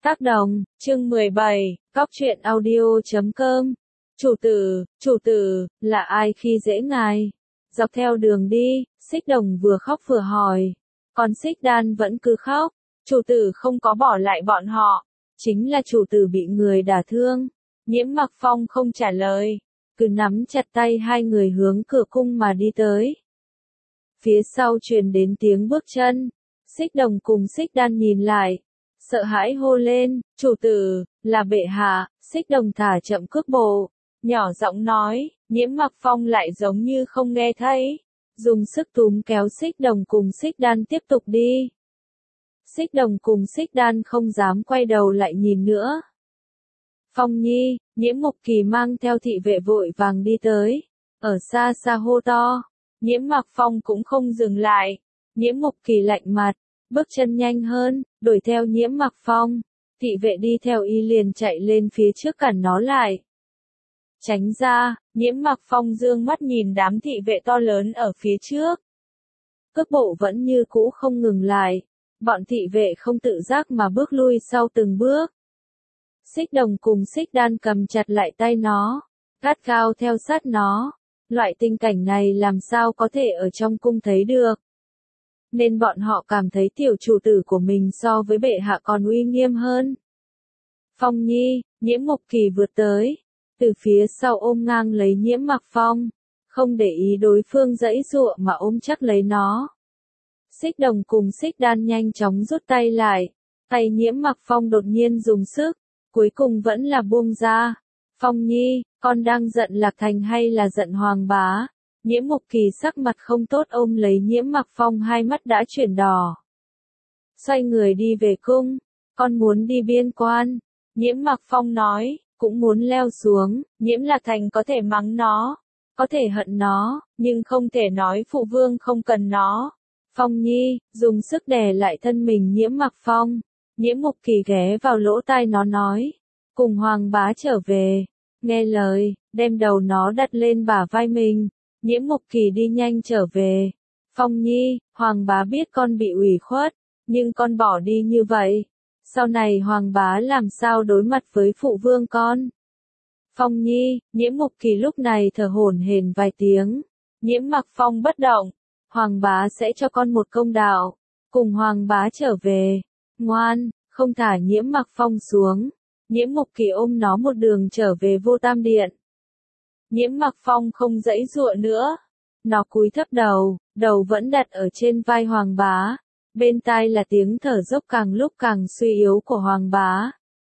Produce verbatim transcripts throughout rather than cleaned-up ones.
Tác đồng, chương mười bảy, Cóc truyện audio chấm com. Chủ tử, chủ tử, là ai khi dễ ngài? Dọc theo đường đi, Xích Đồng vừa khóc vừa hỏi. Còn Xích Đan vẫn cứ khóc. Chủ tử không có bỏ lại bọn họ. Chính là chủ tử bị người đả thương. Nhiễm Mặc Phong không trả lời. Cứ nắm chặt tay hai người hướng cửa cung mà đi tới. Phía sau truyền đến tiếng bước chân. Xích Đồng cùng Xích Đan nhìn lại. Sợ hãi hô lên, chủ tử, là bệ hạ. Xích Đồng thả chậm cước bộ, nhỏ giọng nói. Nhiễm Mặc Phong lại giống như không nghe thấy, dùng sức túm kéo Xích Đồng cùng Xích Đan tiếp tục đi. Xích Đồng cùng Xích Đan không dám quay đầu lại nhìn nữa. Phong Nhi, Nhiễm Mục Kỳ mang theo thị vệ vội vàng đi tới, ở xa xa hô to. Nhiễm Mặc Phong cũng không dừng lại. Nhiễm Mục Kỳ lạnh mặt, bước chân nhanh hơn, đuổi theo Nhiễm Mặc Phong. Thị vệ đi theo y liền chạy lên phía trước cản nó lại. Tránh ra, Nhiễm Mặc Phong dương mắt nhìn đám thị vệ to lớn ở phía trước. Cước bộ vẫn như cũ không ngừng lại. Bọn thị vệ không tự giác mà bước lui sau từng bước. Xích Đồng cùng Xích Đan cầm chặt lại tay nó, gắt gao theo sát nó. Loại tình cảnh này làm sao có thể ở trong cung thấy được. Nên bọn họ cảm thấy tiểu chủ tử của mình so với bệ hạ còn uy nghiêm hơn. Phong Nhi, Nhiễm Mục Kỳ vượt tới, từ phía sau ôm ngang lấy Nhiễm Mặc Phong, không để ý đối phương giãy giụa mà ôm chắc lấy nó. Xích Đồng cùng Xích Đan nhanh chóng rút tay lại, tay Nhiễm Mặc Phong đột nhiên dùng sức, cuối cùng vẫn là buông ra. Phong Nhi, con đang giận Lạc Thành hay là giận Hoàng bá? Nhiễm Mục Kỳ sắc mặt không tốt ôm lấy Nhiễm Mặc Phong, hai mắt đã chuyển đỏ. Xoay người đi về cung, con muốn đi biên quan. Nhiễm Mặc Phong nói, cũng muốn leo xuống. Nhiễm Lạc Thành có thể mắng nó, có thể hận nó, nhưng không thể nói phụ vương không cần nó. Phong Nhi, dùng sức đè lại thân mình Nhiễm Mặc Phong. Nhiễm Mục Kỳ ghé vào lỗ tai nó nói, cùng Hoàng bá trở về. Nghe lời, đem đầu nó đặt lên bả vai mình. Nhiễm Mục Kỳ đi nhanh trở về. Phong Nhi, Hoàng bá biết con bị ủy khuất, nhưng con bỏ đi như vậy. Sau này Hoàng bá làm sao đối mặt với phụ vương con? Phong Nhi, Nhiễm Mục Kỳ lúc này thở hổn hển vài tiếng. Nhiễm Mặc Phong bất động. Hoàng bá sẽ cho con một công đạo. Cùng Hoàng bá trở về. Ngoan, không thả Nhiễm Mặc Phong xuống. Nhiễm Mục Kỳ ôm nó một đường trở về Vô Tam Điện. Nhiễm Mặc Phong không giãy giụa nữa. Nó cúi thấp đầu, đầu vẫn đặt ở trên vai Hoàng bá. Bên tai là tiếng thở dốc càng lúc càng suy yếu của Hoàng bá.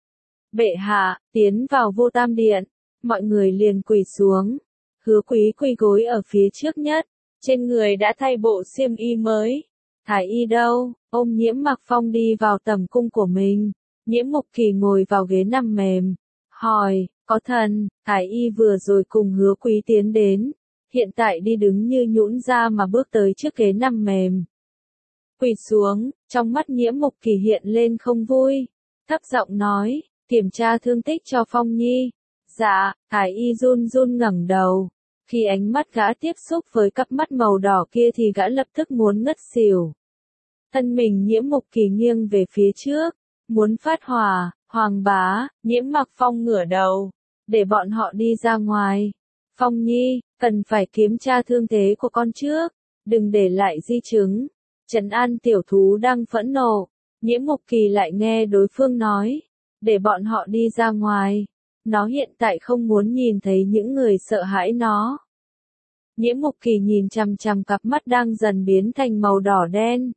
Bệ hạ, tiến vào Vô Tam Điện. Mọi người liền quỳ xuống. Hứa Quý quỳ gối ở phía trước nhất. Trên người đã thay bộ xiêm y mới. Thái y đâu? Ôm Nhiễm Mặc Phong đi vào tầm cung của mình. Nhiễm Mục Kỳ ngồi vào ghế nằm mềm. Hỏi, có thần? Thái y vừa rồi cùng Hứa Quý tiến đến. Hiện tại đi đứng như nhũn ra mà bước tới trước ghế nằm mềm. Quỳ xuống, trong mắt Nhiễm Mục Kỳ hiện lên không vui. Thấp giọng nói, kiểm tra thương tích cho Phong Nhi. Dạ, Thái y run run ngẩng đầu. Khi ánh mắt gã tiếp xúc với cặp mắt màu đỏ kia thì gã lập tức muốn ngất xỉu. Thân mình Nhiễm Mục Kỳ nghiêng về phía trước, muốn phát hỏa. Hoàng bá, Nhiễm Mặc Phong ngửa đầu, để bọn họ đi ra ngoài. Phong Nhi, cần phải kiểm tra thương thế của con trước, đừng để lại di chứng. Trấn an tiểu thú đang phẫn nộ. Nhiễm Mục Kỳ lại nghe đối phương nói, để bọn họ đi ra ngoài. Nó hiện tại không muốn nhìn thấy những người sợ hãi nó. Nhiễm Mục Kỳ nhìn chằm chằm cặp mắt đang dần biến thành màu đỏ đen.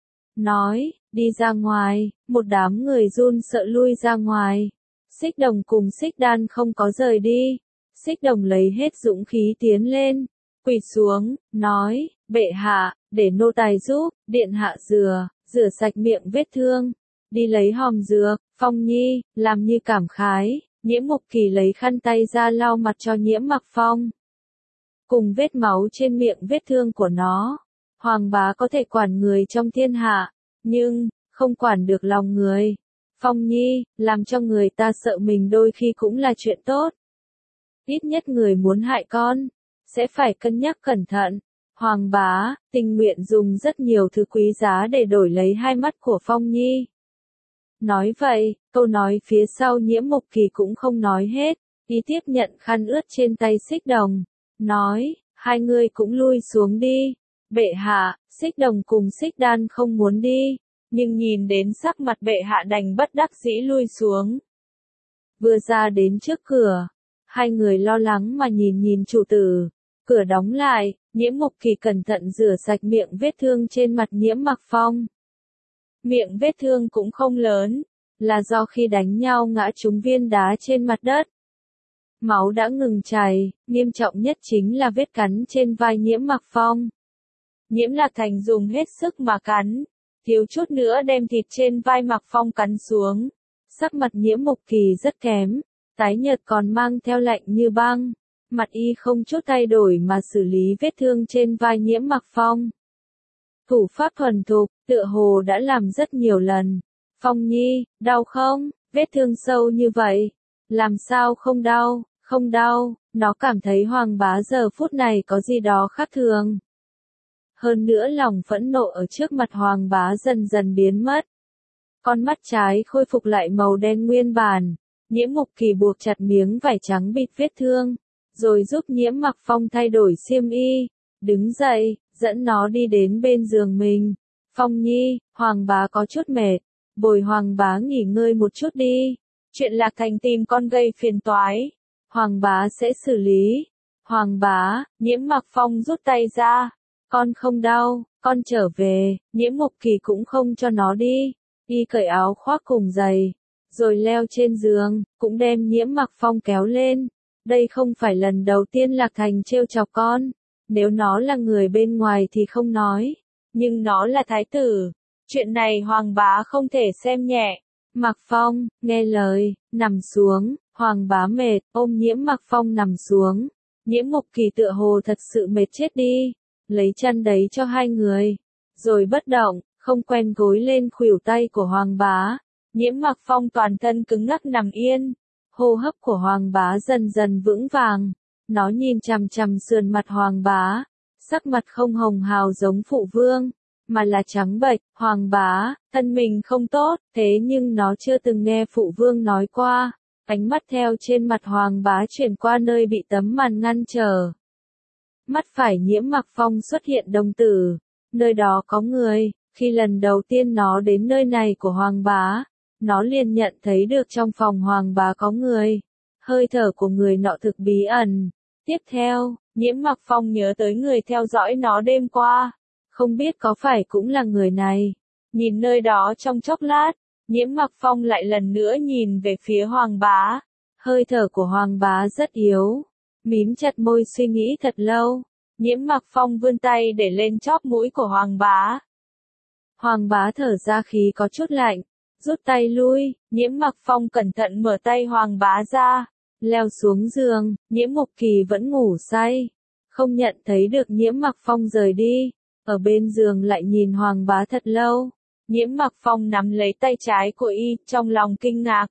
Nói, đi ra ngoài. Một đám người run sợ lui ra ngoài. Xích Đồng cùng Xích Đan không có rời đi. Xích Đồng lấy hết dũng khí tiến lên, quỳ xuống, nói, bệ hạ, để nô tài giúp, điện hạ rửa, rửa sạch miệng vết thương, đi lấy hòm dược. Phong Nhi, làm như cảm khái. Nhiễm Mục Kỳ lấy khăn tay ra lau mặt cho Nhiễm Mặc Phong. Cùng vết máu trên miệng vết thương của nó, Hoàng bá có thể quản người trong thiên hạ, nhưng không quản được lòng người. Phong Nhi, làm cho người ta sợ mình đôi khi cũng là chuyện tốt. Ít nhất người muốn hại con, sẽ phải cân nhắc cẩn thận. Hoàng bá, tình nguyện dùng rất nhiều thứ quý giá để đổi lấy hai mắt của Phong Nhi. Nói vậy, câu nói phía sau Nhiễm Mục Kỳ cũng không nói hết, y tiếp nhận khăn ướt trên tay Xích Đồng, nói, hai người cũng lui xuống đi. Bệ hạ, Xích Đồng cùng Xích Đan không muốn đi, nhưng nhìn đến sắc mặt bệ hạ đành bất đắc dĩ lui xuống. Vừa ra đến trước cửa, hai người lo lắng mà nhìn nhìn chủ tử, cửa đóng lại, Nhiễm Mục Kỳ cẩn thận rửa sạch miệng vết thương trên mặt Nhiễm Mặc Phong. Miệng vết thương cũng không lớn, là do khi đánh nhau ngã trúng viên đá trên mặt đất. Máu đã ngừng chảy, nghiêm trọng nhất chính là vết cắn trên vai Nhiễm Mặc Phong. Nhiễm Lạc Thành dùng hết sức mà cắn, thiếu chút nữa đem thịt trên vai Mặc Phong cắn xuống. Sắc mặt Nhiễm Mục Kỳ rất kém, tái nhợt còn mang theo lạnh như băng, mặt y không chút thay đổi mà xử lý vết thương trên vai Nhiễm Mặc Phong. Thủ pháp thuần thục, tựa hồ đã làm rất nhiều lần. Phong Nhi, đau không? Vết thương sâu như vậy, làm sao không đau? Không đau, nó cảm thấy Hoàng bá giờ phút này có gì đó khác thường. Hơn nữa lòng phẫn nộ ở trước mặt Hoàng bá dần dần biến mất. Con mắt trái khôi phục lại màu đen nguyên bản. Nhiễm Mục Kỳ buộc chặt miếng vải trắng bịt vết thương, rồi giúp Nhiễm Mặc Phong thay đổi xiêm y, đứng dậy, dẫn nó đi đến bên giường mình. Phong Nhi, Hoàng bá có chút mệt, bồi Hoàng bá nghỉ ngơi một chút đi. Chuyện Lạc Thành tìm con gây phiền toái, Hoàng bá sẽ xử lý. Hoàng bá, Nhiễm Mặc Phong rút tay ra. Con không đau, con trở về. Nhiễm Mục Kỳ cũng không cho nó đi. Y cởi áo khoác cùng giày, rồi leo trên giường, cũng đem Nhiễm Mặc Phong kéo lên. Đây không phải lần đầu tiên Lạc Thành trêu chọc con. Nếu nó là người bên ngoài thì không nói, nhưng nó là thái tử. Chuyện này Hoàng bá không thể xem nhẹ. Mặc Phong, nghe lời, nằm xuống. Hoàng bá mệt, ôm Nhiễm Mặc Phong nằm xuống. Nhiễm Mục Kỳ tựa hồ thật sự mệt chết đi, lấy chăn đấy cho hai người, rồi bất động, không quen gối lên khuỷu tay của Hoàng bá. Nhiễm Mặc Phong toàn thân cứng ngắc nằm yên, hô hấp của Hoàng bá dần dần vững vàng. Nó nhìn chằm chằm sườn mặt Hoàng bá, sắc mặt không hồng hào giống phụ vương, mà là trắng bệch. Hoàng bá, thân mình không tốt, thế nhưng nó chưa từng nghe phụ vương nói qua. Ánh mắt theo trên mặt Hoàng bá chuyển qua nơi bị tấm màn ngăn trở. Mắt phải Nhiễm Mặc Phong xuất hiện đồng tử, nơi đó có người. Khi lần đầu tiên nó đến nơi này của Hoàng bá, nó liền nhận thấy được trong phòng Hoàng bá có người. Hơi thở của người nọ thực bí ẩn. Tiếp theo, Nhiễm Mặc Phong nhớ tới người theo dõi nó đêm qua. Không biết có phải cũng là người này. Nhìn nơi đó trong chốc lát, Nhiễm Mặc Phong lại lần nữa nhìn về phía Hoàng bá. Hơi thở của Hoàng bá rất yếu. Mím chặt môi suy nghĩ thật lâu. Nhiễm Mặc Phong vươn tay để lên chóp mũi của Hoàng bá. Hoàng bá thở ra khí có chút lạnh, rút tay lui. Nhiễm Mặc Phong cẩn thận mở tay Hoàng bá ra, leo xuống giường. Nhiễm Mục Kỳ vẫn ngủ say, không nhận thấy được Nhiễm Mặc Phong rời đi. Ở bên giường lại nhìn Hoàng bá thật lâu. Nhiễm Mặc Phong nắm lấy tay trái của y, trong lòng kinh ngạc.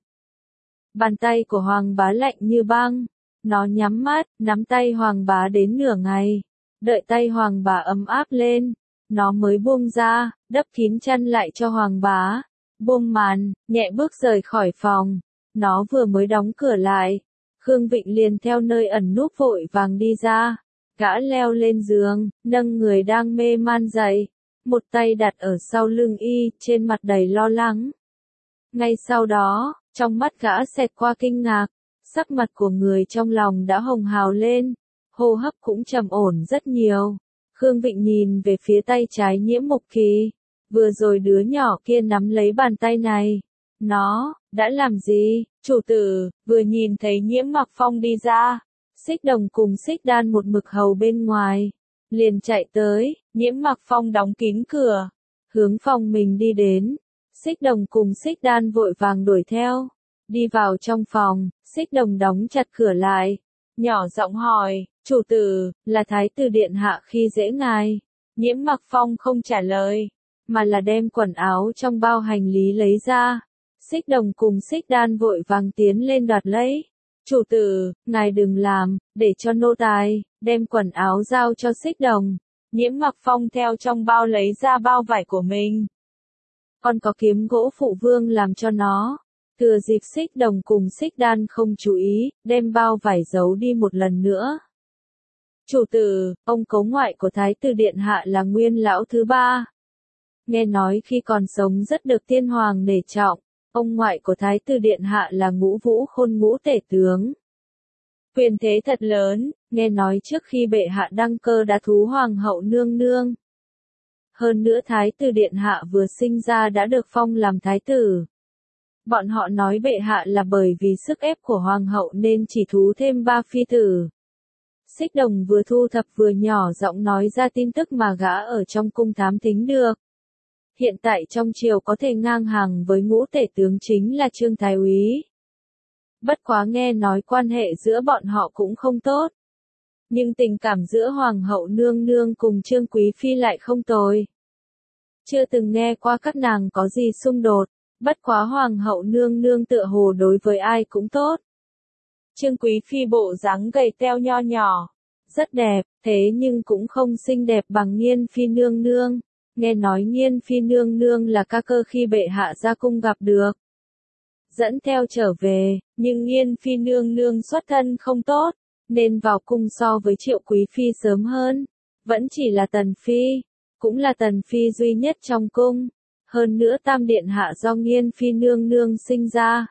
Bàn tay của Hoàng bá lạnh như băng. Nó nhắm mắt, nắm tay Hoàng bá đến nửa ngày. Đợi tay Hoàng bá ấm áp lên, nó mới buông ra, đắp kín chăn lại cho Hoàng bá. Buông màn, nhẹ bước rời khỏi phòng. Nó vừa mới đóng cửa lại, Khương Vịnh liền theo nơi ẩn núp vội vàng đi ra. Gã leo lên giường, nâng người đang mê man dậy. Một tay đặt ở sau lưng y, trên mặt đầy lo lắng. Ngay sau đó, trong mắt gã xẹt qua kinh ngạc. Sắc mặt của người trong lòng đã hồng hào lên, hô hấp cũng trầm ổn rất nhiều. Khương Vịnh nhìn về phía tay trái Nhiễm Mục Kỳ. Vừa rồi đứa nhỏ kia nắm lấy bàn tay này. Nó, đã làm gì? Chủ tử, vừa nhìn thấy Nhiễm Mặc Phong đi ra. Xích Đồng cùng Xích Đan một mực hầu bên ngoài. Liền chạy tới, Nhiễm Mặc Phong đóng kín cửa. Hướng phòng mình đi đến. Xích Đồng cùng Xích Đan vội vàng đuổi theo. Đi vào trong phòng, Xích Đồng đóng chặt cửa lại. Nhỏ giọng hỏi, chủ tử, là thái tử điện hạ khi dễ ngài. Nhiễm Mặc Phong không trả lời, mà là đem quần áo trong bao hành lý lấy ra. Xích Đồng cùng Xích Đan vội vàng tiến lên đoạt lấy. Chủ tử, ngài đừng làm, để cho nô tài, đem quần áo giao cho Xích Đồng. Nhiễm Mặc Phong theo trong bao lấy ra bao vải của mình. Còn có kiếm gỗ phụ vương làm cho nó. Thừa dịp Xích Đồng cùng Xích Đan không chú ý, đem bao vải giấu đi một lần nữa. Chủ tử, ông cấu ngoại của Thái tử Điện Hạ là Nguyên lão thứ ba. Nghe nói khi còn sống rất được tiên hoàng nể trọng, ông ngoại của Thái tử Điện Hạ là Ngũ Vũ Khôn Ngũ Tể tướng. Quyền thế thật lớn, nghe nói trước khi bệ hạ đăng cơ đã thú hoàng hậu nương nương. Hơn nữa Thái tử Điện Hạ vừa sinh ra đã được phong làm thái tử. Bọn họ nói bệ hạ là bởi vì sức ép của hoàng hậu nên chỉ thú thêm ba phi tử. Xích Đồng vừa thu thập vừa nhỏ giọng nói ra tin tức mà gã ở trong cung thám thính được. Hiện tại trong triều có thể ngang hàng với Ngũ Tể tướng chính là Trương Thái Úy. Bất quá nghe nói quan hệ giữa bọn họ cũng không tốt. Nhưng tình cảm giữa Hoàng hậu nương nương cùng Trương Quý Phi lại không tồi. Chưa từng nghe qua các nàng có gì xung đột, bất quá Hoàng hậu nương nương tựa hồ đối với ai cũng tốt. Trương Quý Phi bộ dáng gầy teo nho nhỏ, rất đẹp, thế nhưng cũng không xinh đẹp bằng Nghiên Phi nương nương. Nghe nói Nghiên Phi nương nương là ca cơ khi bệ hạ ra cung gặp được. Dẫn theo trở về, nhưng Nghiên Phi nương nương xuất thân không tốt, nên vào cung so với Triệu Quý Phi sớm hơn. Vẫn chỉ là Tần Phi, cũng là Tần Phi duy nhất trong cung. Hơn nữa Tam Điện Hạ do Nghiên Phi nương nương sinh ra.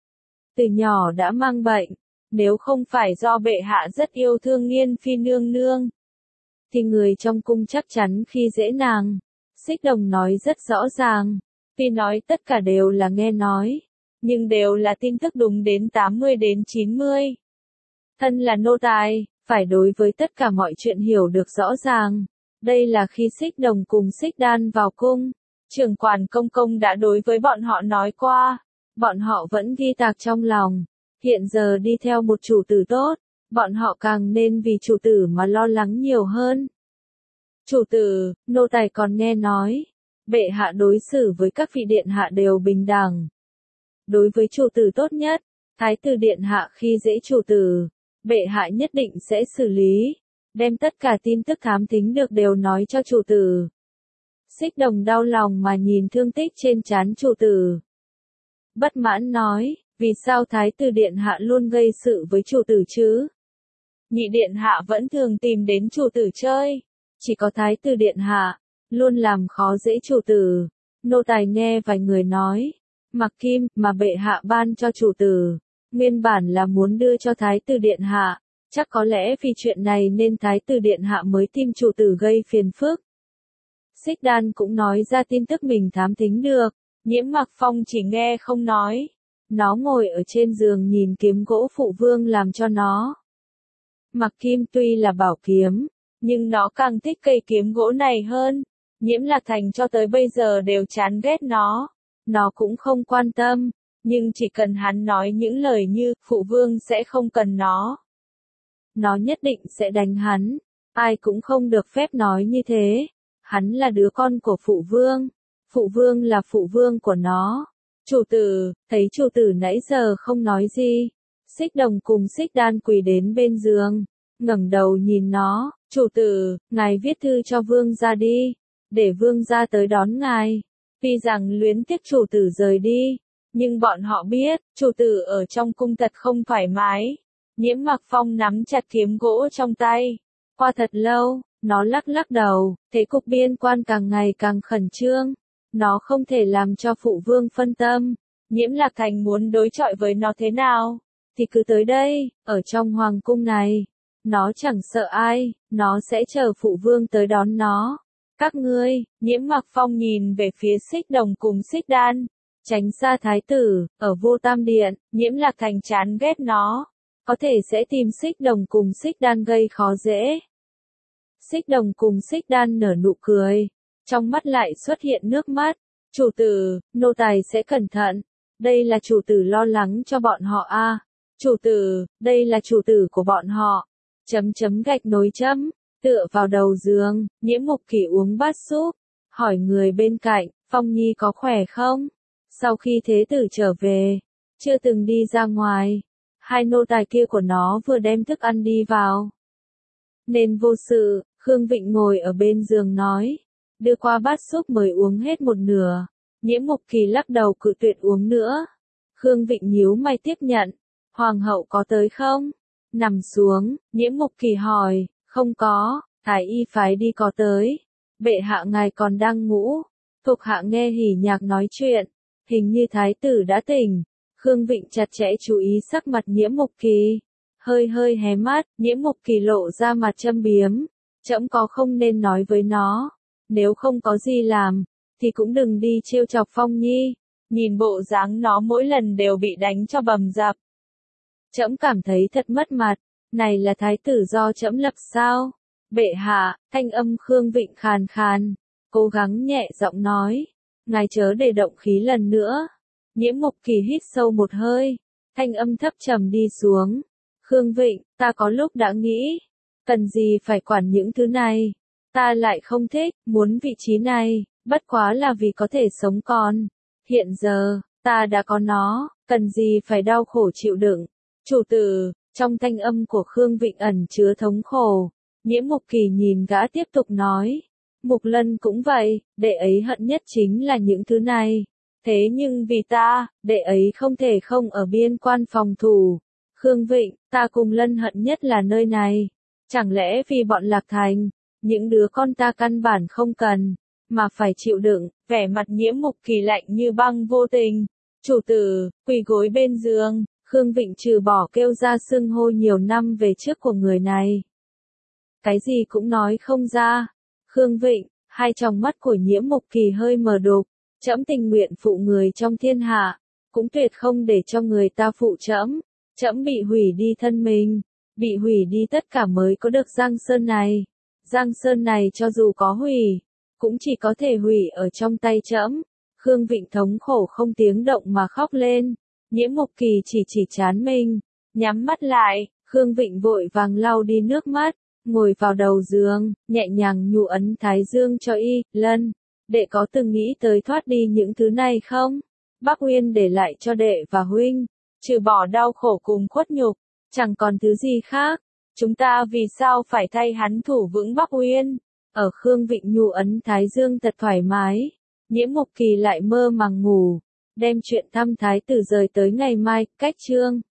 Từ nhỏ đã mang bệnh, nếu không phải do bệ hạ rất yêu thương Nghiên Phi nương nương, thì người trong cung chắc chắn khi dễ nàng. Xích Đồng nói rất rõ ràng, tuy nói tất cả đều là nghe nói, nhưng đều là tin tức đúng đến tám mươi đến chín mươi. Thân là nô tài, phải đối với tất cả mọi chuyện hiểu được rõ ràng. Đây là khi Xích Đồng cùng Xích Đan vào cung, trưởng quản công công đã đối với bọn họ nói qua, bọn họ vẫn ghi tạc trong lòng. Hiện giờ đi theo một chủ tử tốt, bọn họ càng nên vì chủ tử mà lo lắng nhiều hơn. Chủ tử, nô tài còn nghe nói, bệ hạ đối xử với các vị điện hạ đều bình đẳng. Đối với chủ tử tốt nhất, Thái tử Điện Hạ khi dễ chủ tử, bệ hạ nhất định sẽ xử lý, đem tất cả tin tức thám thính được đều nói cho chủ tử. Xích Đồng đau lòng mà nhìn thương tích trên trán chủ tử. Bất mãn nói, vì sao Thái tử Điện Hạ luôn gây sự với chủ tử chứ? Nhị Điện Hạ vẫn thường tìm đến chủ tử chơi, chỉ có Thái tử Điện Hạ luôn làm khó dễ chủ tử. Nô tài nghe vài người nói, mặc kim mà bệ hạ ban cho chủ tử, nguyên bản là muốn đưa cho Thái tử Điện Hạ, chắc có lẽ vì chuyện này nên Thái tử Điện Hạ mới tìm chủ tử gây phiền phức. Xích Đan cũng nói ra tin tức mình thám thính được, Nhiễm Mặc Phong chỉ nghe không nói. Nó ngồi ở trên giường nhìn kiếm gỗ phụ vương làm cho nó. Mặc Kim tuy là bảo kiếm, nhưng nó càng thích cây kiếm gỗ này hơn. Nhiễm Lạc Thành cho tới bây giờ đều chán ghét nó. Nó cũng không quan tâm, nhưng chỉ cần hắn nói những lời như phụ vương sẽ không cần nó, nó nhất định sẽ đánh hắn. Ai cũng không được phép nói như thế. Hắn là đứa con của phụ vương, phụ vương là phụ vương của nó. Chủ tử, thấy chủ tử nãy giờ không nói gì. Xích Đồng cùng Xích Đan quỳ đến bên giường, ngẩng đầu nhìn nó. Chủ tử, ngài viết thư cho vương gia đi, để vương gia tới đón ngài. Tuy rằng luyến tiếc chủ tử rời đi, nhưng bọn họ biết, chủ tử ở trong cung thật không thoải mái. Nhiễm Mặc Phong nắm chặt kiếm gỗ trong tay. Qua thật lâu, nó lắc lắc đầu, thế cục biên quan càng ngày càng khẩn trương. Nó không thể làm cho phụ vương phân tâm. Nhiễm Lạc Thành muốn đối chọi với nó thế nào, thì cứ tới đây, ở trong hoàng cung này. Nó chẳng sợ ai, nó sẽ chờ phụ vương tới đón nó. Các ngươi, Nhiễm Mặc Phong nhìn về phía Xích Đồng cùng Xích Đan, tránh xa thái tử, ở Vô Tam Điện. Nhiễm Lạc Thành chán ghét nó, có thể sẽ tìm Xích Đồng cùng Xích Đan gây khó dễ. Xích Đồng cùng Xích Đan nở nụ cười, trong mắt lại xuất hiện nước mắt. Chủ tử, nô tài sẽ cẩn thận. Đây là chủ tử lo lắng cho bọn họ a. À. Chủ tử, đây là chủ tử của bọn họ. Chấm chấm gạch nối chấm, tựa vào đầu giường, Nhiễm Mục Kỷ uống bát súp, hỏi người bên cạnh, Phong Nhi có khỏe không? Sau khi thế tử trở về, chưa từng đi ra ngoài, hai nô tài kia của nó vừa đem thức ăn đi vào. Nên vô sự, Khương Vịnh ngồi ở bên giường nói, đưa qua bát súp mới uống hết một nửa, Nhiễm Mục Kỳ lắc đầu cự tuyệt uống nữa. Khương Vịnh nhíu mày tiếp nhận. Hoàng hậu có tới không? Nằm xuống, Nhiễm Mục Kỳ hỏi, không có, Thái y phái đi có tới. Bệ hạ ngài còn đang ngủ. Thuộc hạ nghe hỉ nhạc nói chuyện, hình như thái tử đã tỉnh. Khương Vịnh chặt chẽ chú ý sắc mặt Nhiễm Mục Kỳ. Hơi hơi hé mắt, Nhiễm Mục Kỳ lộ ra mặt châm biếm. Trẫm có không nên nói với nó. Nếu không có gì làm, thì cũng đừng đi trêu chọc Phong Nhi. Nhìn bộ dáng nó mỗi lần đều bị đánh cho bầm dập. Trẫm cảm thấy thật mất mặt. Này là thái tử do trẫm lập sao? Bệ hạ, thanh âm Khương Vịnh khàn khàn. Cố gắng nhẹ giọng nói. Ngài chớ để động khí lần nữa. Nhiễm Mục Kỳ hít sâu một hơi. Thanh âm thấp trầm đi xuống. Khương Vịnh, ta có lúc đã nghĩ. Cần gì phải quản những thứ này. Ta lại không thích, muốn vị trí này. Bất quá là vì có thể sống còn. Hiện giờ, ta đã có nó. Cần gì phải đau khổ chịu đựng. Chủ tử, trong thanh âm của Khương Vịnh ẩn chứa thống khổ. Nhiễm Mục Kỳ nhìn gã tiếp tục nói. Mục Lân cũng vậy, đệ ấy hận nhất chính là những thứ này. Thế nhưng vì ta, đệ ấy không thể không ở biên quan phòng thủ. Khương Vịnh, ta cùng Lân hận nhất là nơi này. Chẳng lẽ vì bọn Lạc Thành, những đứa con ta căn bản không cần, mà phải chịu đựng. Vẻ mặt Nhiễm Mục Kỳ lạnh như băng vô tình. Chủ tử, quỳ gối bên giường. Khương Vịnh trừ bỏ kêu ra xưng hô nhiều năm về trước của người này. Cái gì cũng nói không ra. Khương Vịnh, hai tròng mắt của Nhiễm Mục Kỳ hơi mờ đục. Trẫm tình nguyện phụ người trong thiên hạ, cũng tuyệt không để cho người ta phụ trẫm. Trẫm bị hủy đi thân mình, bị hủy đi tất cả mới có được Giang Sơn này. Giang Sơn này cho dù có hủy, cũng chỉ có thể hủy ở trong tay trẫm. Khương Vịnh thống khổ không tiếng động mà khóc lên. Nhiễm Mục Kỳ chỉ chỉ trán mình, nhắm mắt lại. Khương Vịnh vội vàng lau đi nước mắt, ngồi vào đầu giường, nhẹ nhàng nhu ấn thái dương cho y. Lân, đệ có từng nghĩ tới thoát đi những thứ này không? Bắc Uyên để lại cho đệ và huynh, trừ bỏ đau khổ cùng khuất nhục, chẳng còn thứ gì khác. Chúng ta vì sao phải thay hắn thủ vững Bắc Uyên? Ở Khương Vịnh nhu ấn thái dương thật thoải mái. Nhiễm Mục Kỳ lại mơ màng ngủ, đem chuyện thăm thái tử rời tới ngày mai. Cách chương